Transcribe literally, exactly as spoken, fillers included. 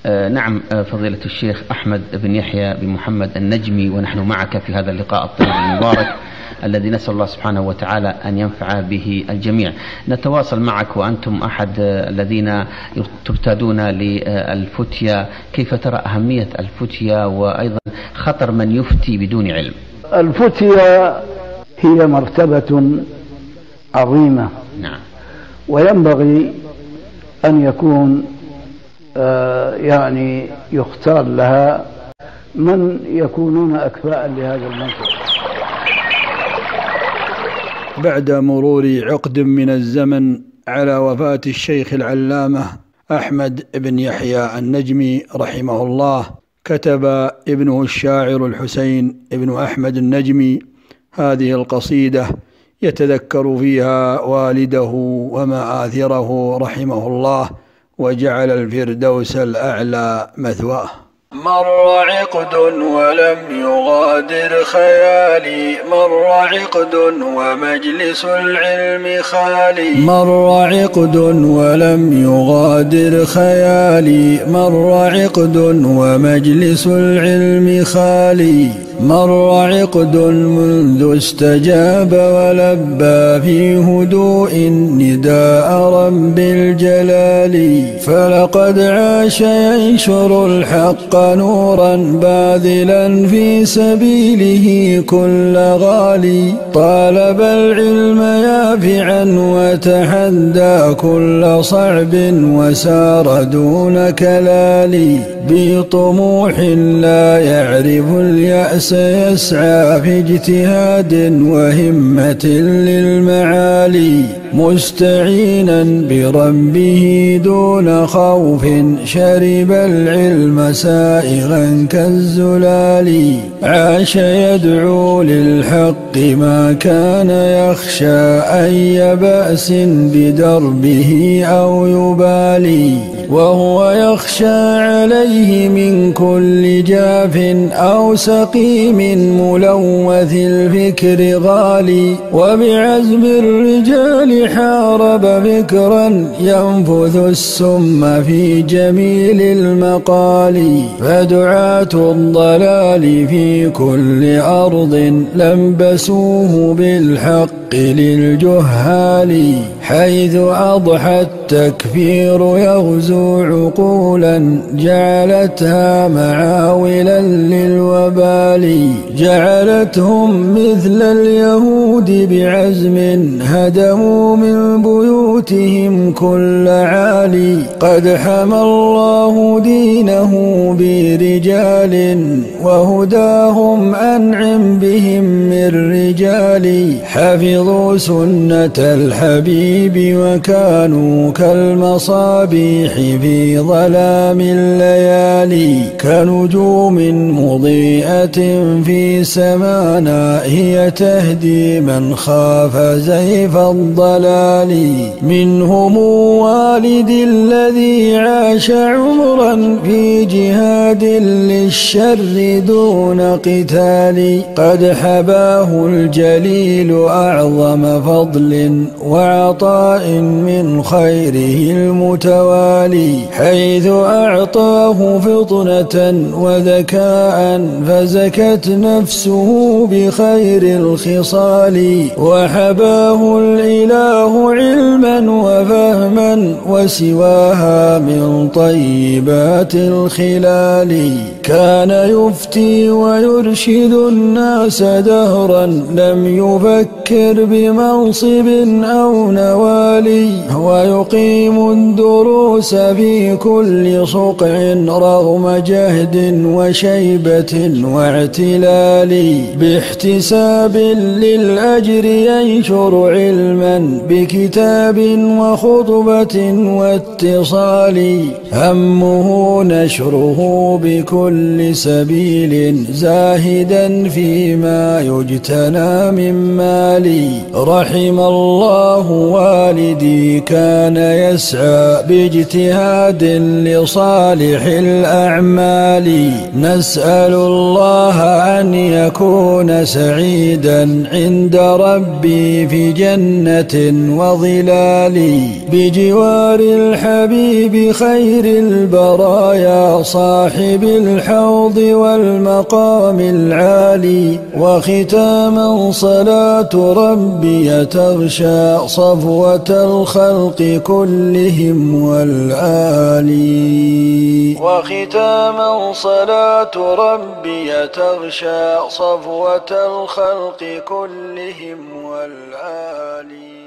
آه نعم آه فضيلة الشيخ أحمد بن يحيى بن محمد النجمي، ونحن معك في هذا اللقاء الطيب المبارك الذي نسأل الله سبحانه وتعالى أن ينفع به الجميع. نتواصل معك وأنتم أحد الذين تبتادون للفتية، كيف ترى أهمية الفتية وأيضا خطر من يفتي بدون علم؟ الفتية هي مرتبة عظيمة، نعم، وينبغي أن يكون آه يعني يختار لها من يكونون أكفاء لهذا المنصب. بعد مرور عقد من الزمن على وفاة الشيخ العلامة أحمد بن يحيى النجمي رحمه الله، كتب ابنه الشاعر الحسين ابن أحمد النجمي هذه القصيدة يتذكر فيها والده ومآثره رحمه الله، وجعل الفردوس الأعلى مثواه. مر عقد ولم يغادر خيالي، مر عقد ومجلس العلم خالي، مر عقد ولم يغادر خيالي، مر عقد ومجلس العلم خالي، مر عقد منذ استجاب ولبى في هدوء نداء رب الجلال، فلقد عاش ينشر الحق نورا باذلا في سبيله كل غالي، طالب العلم يافعا وتحدى كل صعب وسار دون كلال، بطموح لا يعرف اليأس يسعى في اجتهاد وهمة للمعالي، مستعينا بربه دون خوف شرب العلم سائغا كالزلال، عاش يدعو للحق ما كان يخشى أي بأس بدربه أو يبالي، وهو يخشى عليه من كل جاف أو سقيم ملوث الفكر غالي، وبعزم الرجال حارب فكرا ينفذ السم في جميل المقال، فدعاة الضلال في كل أرض لبسوه بالحق للجهال، حيث أضحى التكفير يغزو عقولا جعلتها معاولا للوبال، جعلتهم مثل اليهود بعزم هدموا من بيوتهم كل عالي، قد حمى الله دينه برجال وهداهم أنعم بهم من رجال، حفظوا سنة الحبيب وكانوا كالمصابيح في ظلام الليالي، كنجوم مضيئة في سمانا هي تهدي من خاف زيف الضلال، منهم والدي الذي عاش عمرا في جهاد للشر دون قتال، قد حباه الجليل أعظم فضل وعطاء من خيره المتوالي، حيث أعطاه فطنة وذكاء فزكت نفسه بخير الخصال، وحباه الإله علما وفهما وسواها من طيبات الخلال، كان يفتي ويرشد الناس دهرا لم يفكر بمنصب أو نوالي، ويقيم الدروس في كل صقع رغم جهد وشيبة واعتلال، باحتساب للأجر ينشر علما بكتاب وخطبة واتصال، همه نشره بكل سبيل زاهدا فيما يجتنى من مالي، رحم الله والدي كان يسعى باجتهاد لصالح الأعمال، نسأل الله أن يكون سعيدا عند ربي في جنة وظلال بجوار الحبيب خير البشر البرايا صاحب الحوض والمقام العالي. وختاما صلاة ربي تغشى صفوة الخلق كلهم والآلي. وختاما صلاة ربي تغشى صفوة الخلق كلهم والآلي.